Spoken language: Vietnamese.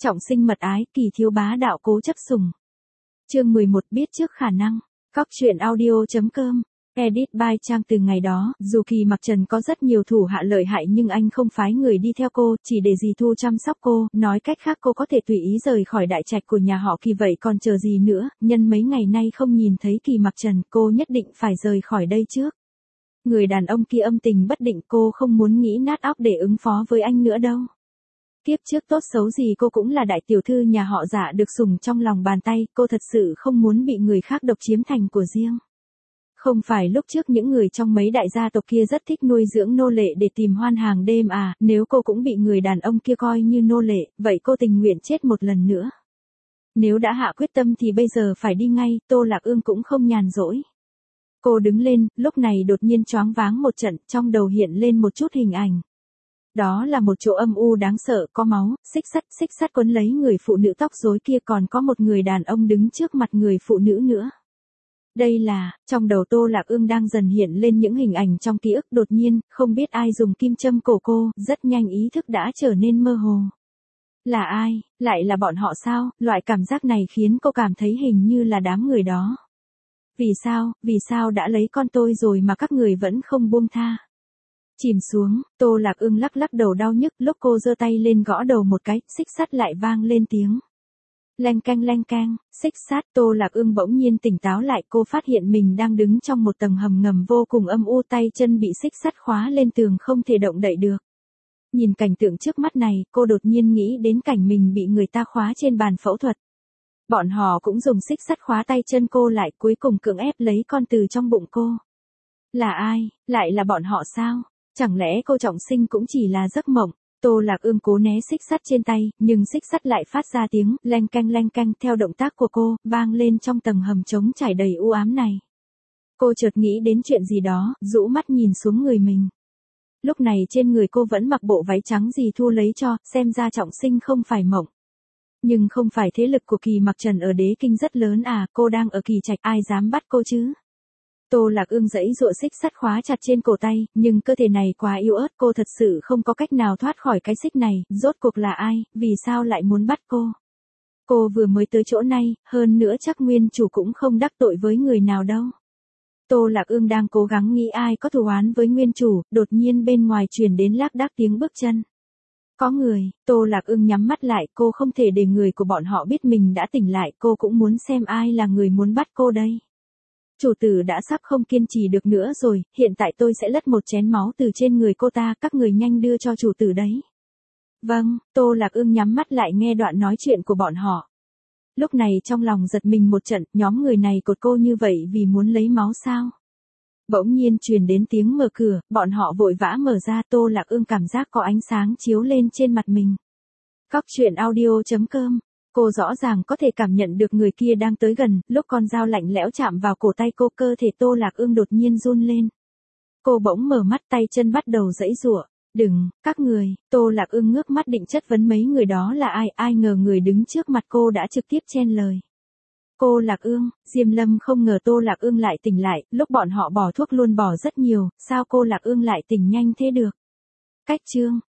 Trọng sinh mật ái, Kỳ thiếu bá đạo cố chấp sủng. Chương 11 biết trước khả năng. Cóc truyện audio.com. Edit by Trang. Từ ngày đó, dù Kỳ Mặc Trần có rất nhiều thủ hạ lợi hại nhưng anh không phái người đi theo cô, chỉ để dì Thu chăm sóc cô, nói cách khác cô có thể tùy ý rời khỏi đại trạch của nhà họ Kỳ. Vậy còn chờ gì nữa, nhân mấy ngày nay không nhìn thấy Kỳ Mặc Trần, cô nhất định phải rời khỏi đây trước. Người đàn ông kia âm tình bất định, cô không muốn nghĩ nát óc để ứng phó với anh nữa đâu. Kiếp trước tốt xấu gì cô cũng là đại tiểu thư nhà họ Dạ được sủng trong lòng bàn tay, cô thật sự không muốn bị người khác độc chiếm thành của riêng. Không phải lúc trước những người trong mấy đại gia tộc kia rất thích nuôi dưỡng nô lệ để tìm hoan hàng đêm à, nếu cô cũng bị người đàn ông kia coi như nô lệ, vậy cô tình nguyện chết một lần nữa. Nếu đã hạ quyết tâm thì bây giờ phải đi ngay, Tô Lạc Ương cũng không nhàn rỗi. Cô đứng lên, lúc này đột nhiên choáng váng một trận, trong đầu hiện lên một chút hình ảnh. Đó là một chỗ âm u đáng sợ, có máu, xích sắt quấn lấy người phụ nữ tóc rối kia, còn có một người đàn ông đứng trước mặt người phụ nữ nữa. Đây là, trong đầu Tô Lạc Ương đang dần hiện lên những hình ảnh trong ký ức, đột nhiên, không biết ai dùng kim châm cổ cô, rất nhanh ý thức đã trở nên mơ hồ. Là ai, lại là bọn họ sao, loại cảm giác này khiến cô cảm thấy hình như là đám người đó. Vì sao đã lấy con tôi rồi mà các người vẫn không buông tha. Chìm xuống, Tô Lạc Ương lắc đầu đau nhức, lúc cô giơ tay lên gõ đầu một cái, xích sắt lại vang lên tiếng. Leng keng, xích sắt. Tô Lạc Ương bỗng nhiên tỉnh táo lại, cô phát hiện mình đang đứng trong một tầng hầm ngầm vô cùng âm u, tay chân bị xích sắt khóa lên tường không thể động đậy được. Nhìn cảnh tượng trước mắt này, cô đột nhiên nghĩ đến cảnh mình bị người ta khóa trên bàn phẫu thuật. Bọn họ cũng dùng xích sắt khóa tay chân cô lại, cuối cùng cưỡng ép lấy con từ trong bụng cô. Là ai, lại là bọn họ sao? Chẳng lẽ cô trọng sinh cũng chỉ là giấc mộng? Tô Lạc Ương cố né xích sắt trên tay, nhưng xích sắt lại phát ra tiếng leng keng theo động tác của cô, vang lên trong tầng hầm trống trải đầy u ám này. Cô chợt nghĩ đến chuyện gì đó, rũ mắt nhìn xuống người mình. Lúc này trên người cô vẫn mặc bộ váy trắng dì Thu lấy cho, xem ra trọng sinh không phải mộng. Nhưng không phải thế lực của Kỳ Mặc Trần ở Đế Kinh rất lớn à, cô đang ở Kỳ Trạch, ai dám bắt cô chứ? Tô Lạc Ương giãy giụa xích sắt khóa chặt trên cổ tay, nhưng cơ thể này quá yếu ớt, cô thật sự không có cách nào thoát khỏi cái xích này, rốt cuộc là ai, vì sao lại muốn bắt cô? Cô vừa mới tới chỗ này, hơn nữa chắc nguyên chủ cũng không đắc tội với người nào đâu. Tô Lạc Ương đang cố gắng nghĩ ai có thù oán với nguyên chủ, đột nhiên bên ngoài truyền đến lác đác tiếng bước chân. Có người. Tô Lạc Ương nhắm mắt lại, cô không thể để người của bọn họ biết mình đã tỉnh lại, cô cũng muốn xem ai là người muốn bắt cô đây. Chủ tử đã sắp không kiên trì được nữa rồi, hiện tại tôi sẽ lất một chén máu từ trên người cô ta, các người nhanh đưa cho chủ tử đấy. Vâng. Tô Lạc Ương nhắm mắt lại nghe đoạn nói chuyện của bọn họ. Lúc này trong lòng giật mình một trận, nhóm người này cột cô như vậy vì muốn lấy máu sao? Bỗng nhiên truyền đến tiếng mở cửa, bọn họ vội vã mở ra, Tô Lạc Ương cảm giác có ánh sáng chiếu lên trên mặt mình. Cóc truyện audio.com. Cô rõ ràng có thể cảm nhận được người kia đang tới gần, lúc con dao lạnh lẽo chạm vào cổ tay cô, cơ thể Tô Lạc Ương đột nhiên run lên. Cô bỗng mở mắt, tay chân bắt đầu giãy giụa. Đừng, các người. Tô Lạc Ương ngước mắt định chất vấn mấy người đó là ai ngờ người đứng trước mặt cô đã trực tiếp chen lời. Cô Lạc Ương. Diêm Lâm không ngờ Tô Lạc Ương lại tỉnh lại, lúc bọn họ bỏ thuốc luôn bỏ rất nhiều, sao cô Lạc Ương lại tỉnh nhanh thế được? Cách chương.